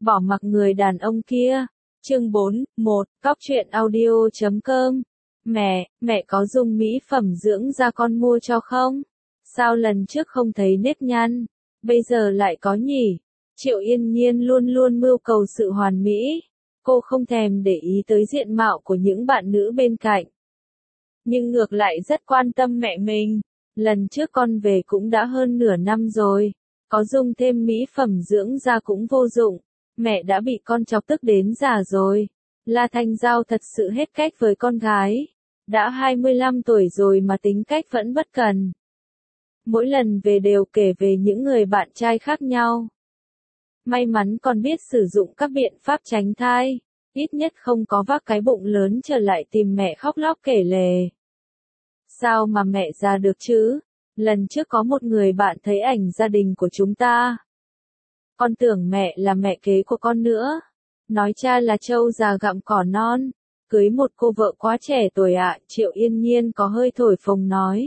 bỏ mặc người đàn ông kia. Chương 4, 1, cóc truyện audio.com. Mẹ có dùng mỹ phẩm dưỡng da con mua cho không? Sao lần trước không thấy nếp nhăn, bây giờ lại có nhỉ? Triệu Yên Nhiên luôn luôn mưu cầu sự hoàn mỹ. Cô không thèm để ý tới diện mạo của những bạn nữ bên cạnh. Nhưng ngược lại rất quan tâm mẹ mình. Lần trước con về cũng đã hơn nửa năm rồi. Có dùng thêm mỹ phẩm dưỡng da cũng vô dụng. Mẹ đã bị con chọc tức đến già rồi. La Thanh Giao thật sự hết cách với con gái. Đã 25 tuổi rồi mà tính cách vẫn bất cần. Mỗi lần về đều kể về những người bạn trai khác nhau. May mắn con biết sử dụng các biện pháp tránh thai. Ít nhất không có vác cái bụng lớn trở lại tìm mẹ khóc lóc kể lể. Sao mà mẹ già được chứ? Lần trước có một người bạn thấy ảnh gia đình của chúng ta. Con tưởng mẹ là mẹ kế của con nữa. Nói cha là trâu già gặm cỏ non. Cưới một cô vợ quá trẻ tuổi ạ. Triệu Yên Nhiên có hơi thổi phồng nói.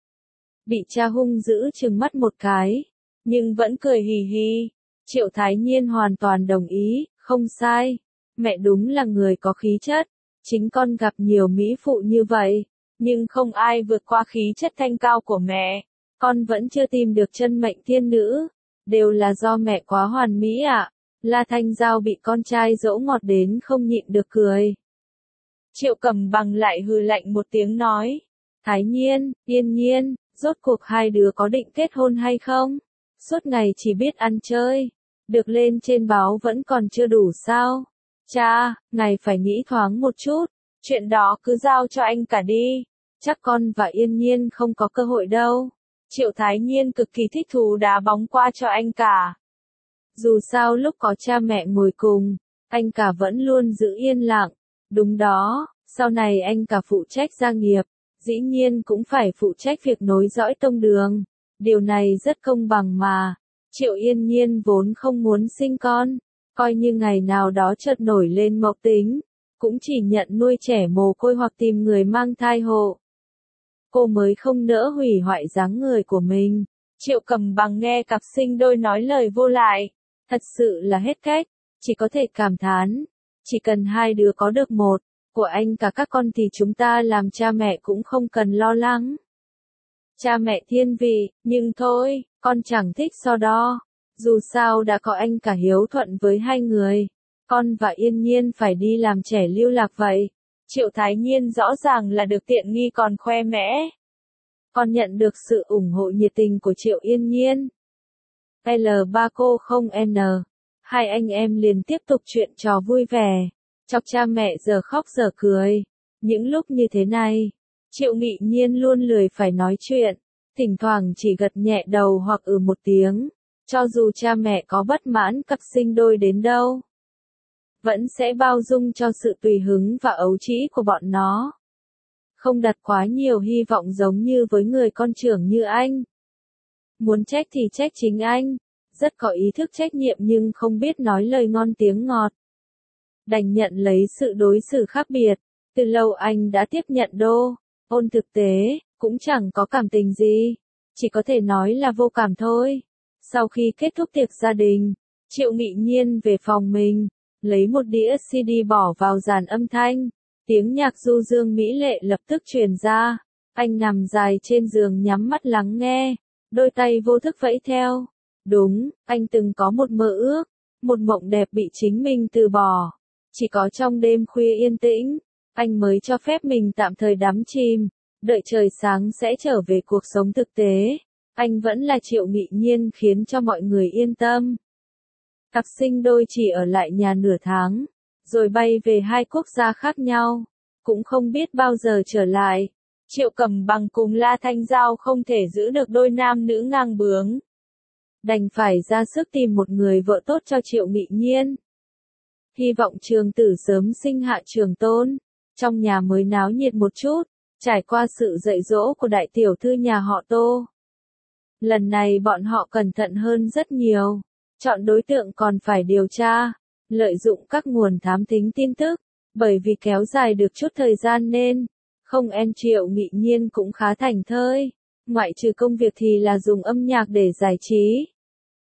Bị cha hung dữ trừng mắt một cái. Nhưng vẫn cười hì hì. Triệu Thái Nhiên hoàn toàn đồng ý. Không sai. Mẹ đúng là người có khí chất. Chính con gặp nhiều mỹ phụ như vậy. Nhưng không ai vượt qua khí chất thanh cao của mẹ. Con vẫn chưa tìm được chân mệnh thiên nữ. Đều là do mẹ quá hoàn mỹ ạ. La Thanh Giao bị con trai dỗ ngọt đến không nhịn được cười. Triệu Cầm Bằng lại hừ lạnh một tiếng nói. Thái Nhiên, Yên Nhiên, rốt cuộc hai đứa có định kết hôn hay không? Suốt ngày chỉ biết ăn chơi. Được lên trên báo vẫn còn chưa đủ sao? Cha, ngài phải nghĩ thoáng một chút. Chuyện đó cứ giao cho anh cả đi. Chắc con và Yên Nhiên không có cơ hội đâu. Triệu Thái Nhiên cực kỳ thích thú đá bóng qua cho anh cả. Dù sao lúc có cha mẹ ngồi cùng, anh cả vẫn luôn giữ yên lặng. Đúng đó, sau này anh cả phụ trách gia nghiệp, dĩ nhiên cũng phải phụ trách việc nối dõi tông đường. Điều này rất công bằng mà. Triệu Yên Nhiên vốn không muốn sinh con, coi như ngày nào đó chợt nổi lên mộc tính, cũng chỉ nhận nuôi trẻ mồ côi hoặc tìm người mang thai hộ. Cô mới không nỡ hủy hoại dáng người của mình. Triệu Cầm Bằng nghe cặp sinh đôi nói lời vô lại. Thật sự là hết cách. Chỉ có thể cảm thán. Chỉ cần hai đứa có được một của anh cả các con thì chúng ta làm cha mẹ cũng không cần lo lắng. Cha mẹ thiên vị, nhưng thôi, con chẳng thích so đo. Dù sao đã có anh cả hiếu thuận với hai người. Con và Yên Nhiên phải đi làm trẻ lưu lạc vậy. Triệu Thái Nhiên rõ ràng là được tiện nghi còn khoe mẽ. Con nhận được sự ủng hộ nhiệt tình của Triệu Yên Nhiên. L3 cô không N. Hai anh em liền tiếp tục chuyện trò vui vẻ. Chọc cha mẹ giờ khóc giờ cười. Những lúc như thế này, Triệu Nghị Nhiên luôn lười phải nói chuyện. Thỉnh thoảng chỉ gật nhẹ đầu hoặc một tiếng. Cho dù cha mẹ có bất mãn cặp sinh đôi đến đâu, vẫn sẽ bao dung cho sự tùy hứng và ấu trĩ của bọn nó. Không đặt quá nhiều hy vọng giống như với người con trưởng như anh. Muốn trách thì trách chính anh. Rất có ý thức trách nhiệm nhưng không biết nói lời ngon tiếng ngọt. Đành nhận lấy sự đối xử khác biệt. Từ lâu anh đã tiếp nhận Đô Ôn thực tế, cũng chẳng có cảm tình gì. Chỉ có thể nói là vô cảm thôi. Sau khi kết thúc tiệc gia đình, Triệu Nghị Nhiên về phòng mình, lấy một đĩa CD bỏ vào dàn âm thanh. Tiếng nhạc du dương mỹ lệ lập tức truyền ra. Anh nằm dài trên giường nhắm mắt lắng nghe. Đôi tay vô thức vẫy theo. Đúng, anh từng có một mơ ước. Một mộng đẹp bị chính mình từ bỏ. Chỉ có trong đêm khuya yên tĩnh, anh mới cho phép mình tạm thời đắm chìm. Đợi trời sáng sẽ trở về cuộc sống thực tế. Anh vẫn là Triệu Nghị Nhiên khiến cho mọi người yên tâm. Cặp sinh đôi chỉ ở lại nhà nửa tháng, rồi bay về hai quốc gia khác nhau. Cũng không biết bao giờ trở lại. Triệu Cầm Bằng cùng La Thanh Giao không thể giữ được đôi nam nữ ngang bướng. Đành phải ra sức tìm một người vợ tốt cho Triệu Nghị Nhiên. Hy vọng trường tử sớm sinh hạ trường tôn. Trong nhà mới náo nhiệt một chút, trải qua sự dạy dỗ của đại tiểu thư nhà họ Tô. Lần này bọn họ cẩn thận hơn rất nhiều. Chọn đối tượng còn phải điều tra, lợi dụng các nguồn thám thính tin tức. Bởi vì kéo dài được chút thời gian nên, không Triệu Nghị Nhiên cũng khá thảnh thơi. Ngoại trừ công việc thì là dùng âm nhạc để giải trí.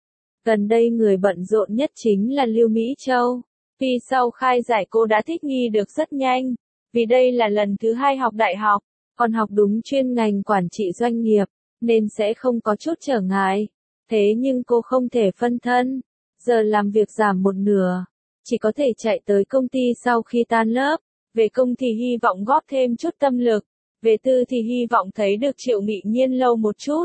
Gần đây người bận rộn nhất chính là Lưu Mỹ Châu. Vì sau khai giải cô đã thích nghi được rất nhanh, vì đây là lần thứ 2 học đại học, còn học đúng chuyên ngành quản trị doanh nghiệp, nên sẽ không có chút trở ngại. Thế nhưng cô không thể phân thân, giờ làm việc giảm một nửa, chỉ có thể chạy tới công ty sau khi tan lớp. Về công thì hy vọng góp thêm chút tâm lực, về tư thì hy vọng thấy được Triệu Nghị Nhiên lâu một chút.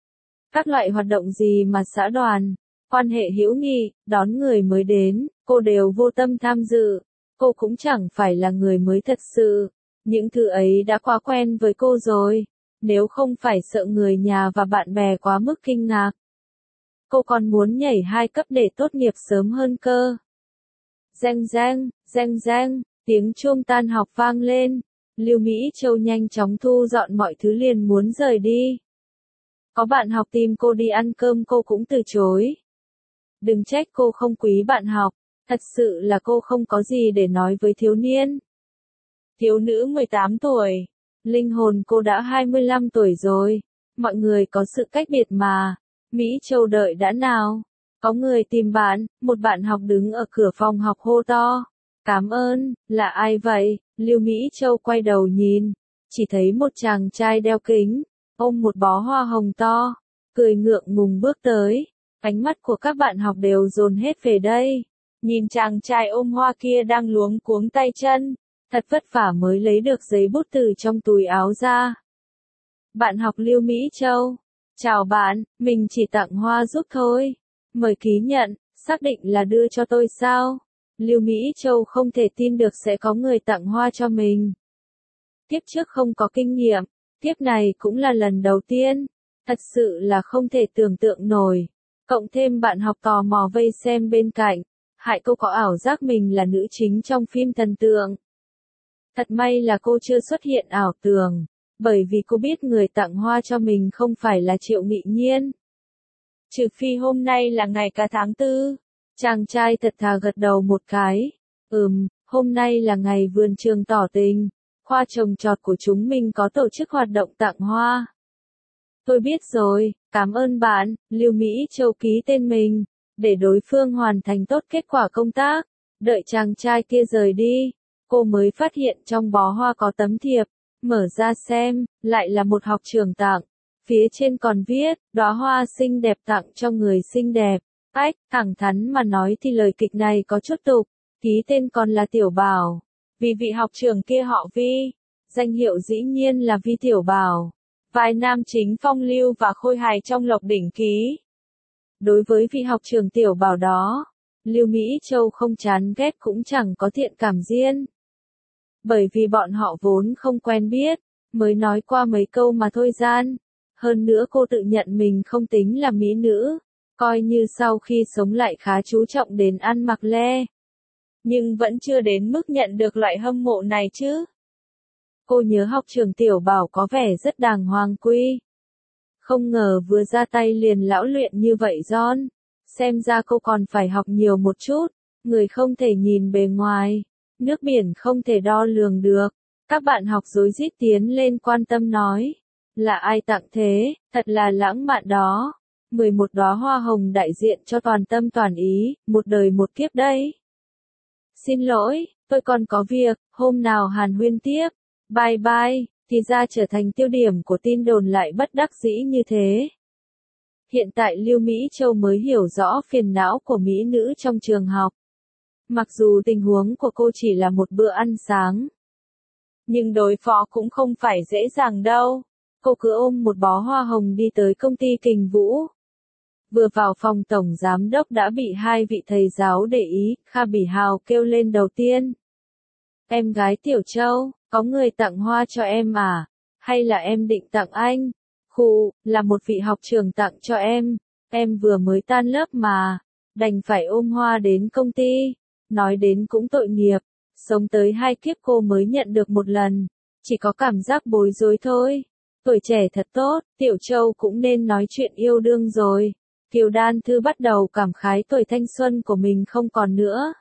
Các loại hoạt động gì mà xã đoàn, quan hệ hữu nghị, đón người mới đến, cô đều vô tâm tham dự. Cô cũng chẳng phải là người mới thật sự, những thứ ấy đã quá quen với cô rồi, nếu không phải sợ người nhà và bạn bè quá mức kinh ngạc. Cô còn muốn nhảy 2 cấp để tốt nghiệp sớm hơn cơ. Reng reng, reng reng, tiếng chuông tan học vang lên, Lưu Mỹ Châu nhanh chóng thu dọn mọi thứ liền muốn rời đi. Có bạn học tìm cô đi ăn cơm cô cũng từ chối. Đừng trách cô không quý bạn học, thật sự là cô không có gì để nói với thiếu niên. Thiếu nữ 18 tuổi, linh hồn cô đã 25 tuổi rồi, mọi người có sự cách biệt mà. Mỹ Châu đợi đã nào. Có người tìm bạn, một bạn học đứng ở cửa phòng học hô to. Cảm ơn, là ai vậy? Lưu Mỹ Châu quay đầu nhìn, chỉ thấy một chàng trai đeo kính, ôm một bó hoa hồng to, cười ngượng ngùng bước tới. Ánh mắt của các bạn học đều dồn hết về đây. Nhìn chàng trai ôm hoa kia đang luống cuống tay chân, thật vất vả mới lấy được giấy bút từ trong túi áo ra. Bạn học Lưu Mỹ Châu. Chào bạn, mình chỉ tặng hoa giúp thôi. Mời ký nhận, xác định là đưa cho tôi sao? Lưu Mỹ Châu không thể tin được sẽ có người tặng hoa cho mình. Tiếp trước không có kinh nghiệm, tiếp này cũng là lần đầu tiên. Thật sự là không thể tưởng tượng nổi. Cộng thêm bạn học tò mò vây xem bên cạnh, hại cô có ảo giác mình là nữ chính trong phim thần tượng. Thật may là cô chưa xuất hiện ảo tưởng, bởi vì cô biết người tặng hoa cho mình không phải là Triệu Nghị Nhiên. Trừ phi hôm nay là ngày cả tháng 4, chàng trai thật thà gật đầu một cái. Hôm nay là ngày vườn trường tỏ tình, khoa trồng trọt của chúng mình có tổ chức hoạt động tặng hoa. Tôi biết rồi, cảm ơn bạn. Lưu Mỹ Châu ký tên mình, để đối phương hoàn thành tốt kết quả công tác. Đợi chàng trai kia rời đi, cô mới phát hiện trong bó hoa có tấm thiệp, mở ra xem, lại là một học trưởng tặng. Phía trên còn viết, đóa hoa xinh đẹp tặng cho người xinh đẹp. Thẳng thắn mà nói thì lời kịch này có chút tục, ký tên còn là Tiểu Bảo. Vì vị học trưởng kia họ Vi, danh hiệu dĩ nhiên là Vi Tiểu Bảo. Vai nam chính phong lưu và khôi hài trong Lộc Đỉnh Ký. Đối với vị học trưởng Tiểu Bảo đó, Lưu Mỹ Châu không chán ghét cũng chẳng có thiện cảm riêng. Bởi vì bọn họ vốn không quen biết, mới nói qua mấy câu mà thôi gian. Hơn nữa cô tự nhận mình không tính là mỹ nữ, coi như sau khi sống lại khá chú trọng đến ăn mặc le. Nhưng vẫn chưa đến mức nhận được loại hâm mộ này chứ. Cô nhớ học trưởng Tiểu Bảo có vẻ rất đàng hoàng quy. Không ngờ vừa ra tay liền lão luyện như vậy John. Xem ra cô còn phải học nhiều một chút. Người không thể nhìn bề ngoài, nước biển không thể đo lường được. Các bạn học rối rít tiến lên quan tâm nói. Là ai tặng thế, thật là lãng mạn đó. 11 đóa hoa hồng đại diện cho toàn tâm toàn ý, một đời một kiếp đấy. Xin lỗi, tôi còn có việc, hôm nào hàn huyên tiếp. Bye bye, thì ra trở thành tiêu điểm của tin đồn lại bất đắc dĩ như thế. Hiện tại Lưu Mỹ Châu mới hiểu rõ phiền não của mỹ nữ trong trường học. Mặc dù tình huống của cô chỉ là một bữa ăn sáng, nhưng đối phó cũng không phải dễ dàng đâu. Cô cứ ôm một bó hoa hồng đi tới công ty Kình Vũ. Vừa vào phòng tổng giám đốc đã bị 2 vị thầy giáo để ý, Kha Bỉ Hào kêu lên đầu tiên. Em gái Tiểu Châu, có người tặng hoa cho em à? Hay là em định tặng anh? Là một vị học trưởng tặng cho em vừa mới tan lớp mà, đành phải ôm hoa đến công ty. Nói đến cũng tội nghiệp, sống tới 2 kiếp cô mới nhận được một lần, chỉ có cảm giác bối rối thôi. Tuổi trẻ thật tốt, Tiểu Châu cũng nên nói chuyện yêu đương rồi. Kiều Đan Thư bắt đầu cảm khái tuổi thanh xuân của mình không còn nữa.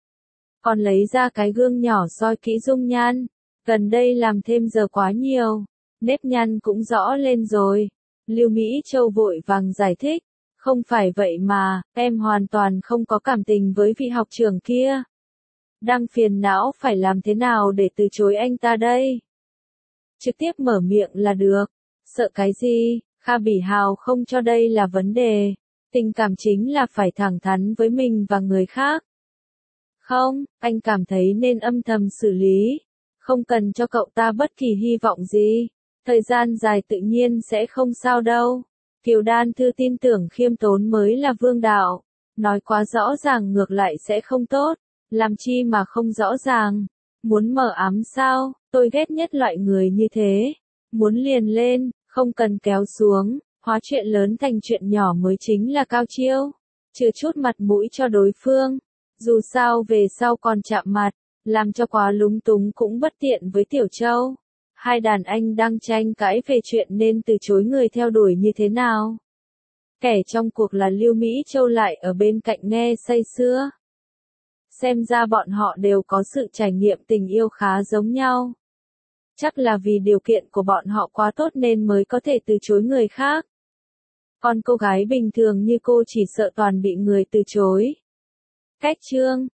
Còn lấy ra cái gương nhỏ soi kỹ dung nhan. Gần đây làm thêm giờ quá nhiều, nếp nhăn cũng rõ lên rồi. Lưu Mỹ Châu vội vàng giải thích. Không phải vậy mà, em hoàn toàn không có cảm tình với vị học trưởng kia. Đang phiền não phải làm thế nào để từ chối anh ta đây? Trực tiếp mở miệng là được. Sợ cái gì, Kha Bỉ Hào không cho đây là vấn đề. Tình cảm chính là phải thẳng thắn với mình và người khác. Không, anh cảm thấy nên âm thầm xử lý. Không cần cho cậu ta bất kỳ hy vọng gì. Thời gian dài tự nhiên sẽ không sao đâu. Kiều Đan Thư tin tưởng khiêm tốn mới là vương đạo. Nói quá rõ ràng ngược lại sẽ không tốt. Làm chi mà không rõ ràng. Muốn mở ám sao, tôi ghét nhất loại người như thế. Muốn liền lên, không cần kéo xuống. Hóa chuyện lớn thành chuyện nhỏ mới chính là cao chiêu. Trừ chút mặt mũi cho đối phương. Dù sao về sau còn chạm mặt, làm cho quá lúng túng cũng bất tiện với Tiểu Châu. Hai đàn anh đang tranh cãi về chuyện nên từ chối người theo đuổi như thế nào. Kẻ trong cuộc là Lưu Mỹ Châu lại ở bên cạnh nghe say sưa. Xem ra bọn họ đều có sự trải nghiệm tình yêu khá giống nhau. Chắc là vì điều kiện của bọn họ quá tốt nên mới có thể từ chối người khác. Còn cô gái bình thường như cô chỉ sợ toàn bị người từ chối. Cách chương